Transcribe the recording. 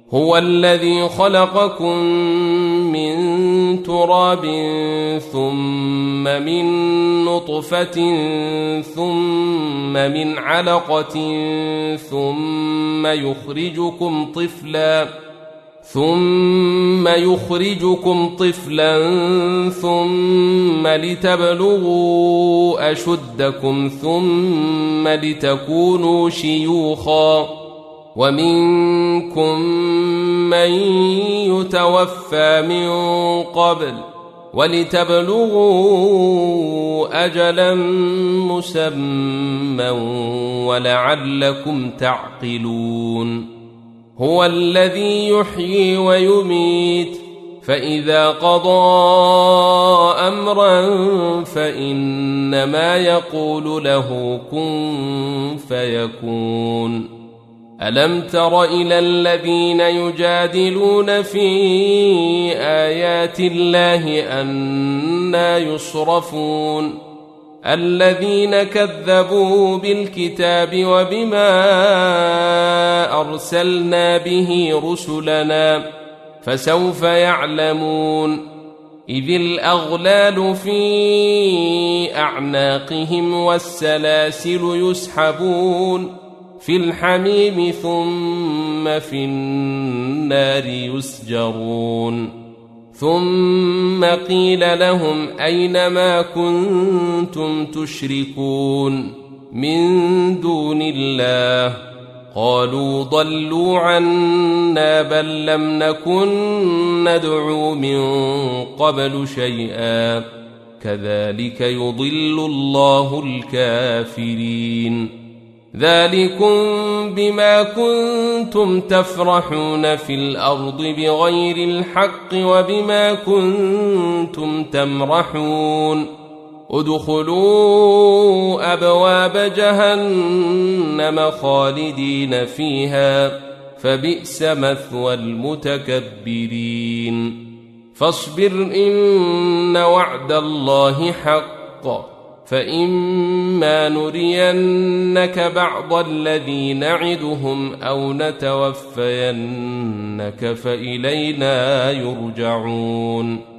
هو الذي خلقكم من تراب ثم من نطفة ثم من علقة ثم يخرجكم طفلا ثم لتبلغوا أشدكم ثم لتكونوا شيوخا ومنكم من يتوفى من قبل ولتبلغوا أجلا مسمى ولعلكم تعقلون هو الذي يحيي ويميت فإذا قضى أمرا فإنما يقول له كن فيكون ألم تر إلى الذين يجادلون في آيات الله أنى يصرفون الذين كذبوا بالكتاب وبما أرسلنا به رسلنا فسوف يعلمون إذ الأغلال في أعناقهم والسلاسل يسحبون في الحميم ثم في النار يسجرون ثم قيل لهم أين ما كنتم تشركون من دون الله قالوا ضلوا عنا بل لم نكن ندعو من قبل شيئا كذلك يضل الله الكافرين ذلكم بما كنتم تفرحون في الأرض بغير الحق وبما كنتم تمرحون ادخلوا أبواب جهنم خالدين فيها فبئس مثوى المتكبرين فاصبر إن وعد الله حق فإما نرينك بعض الذي نعدهم أو نتوفينك فإلينا يرجعون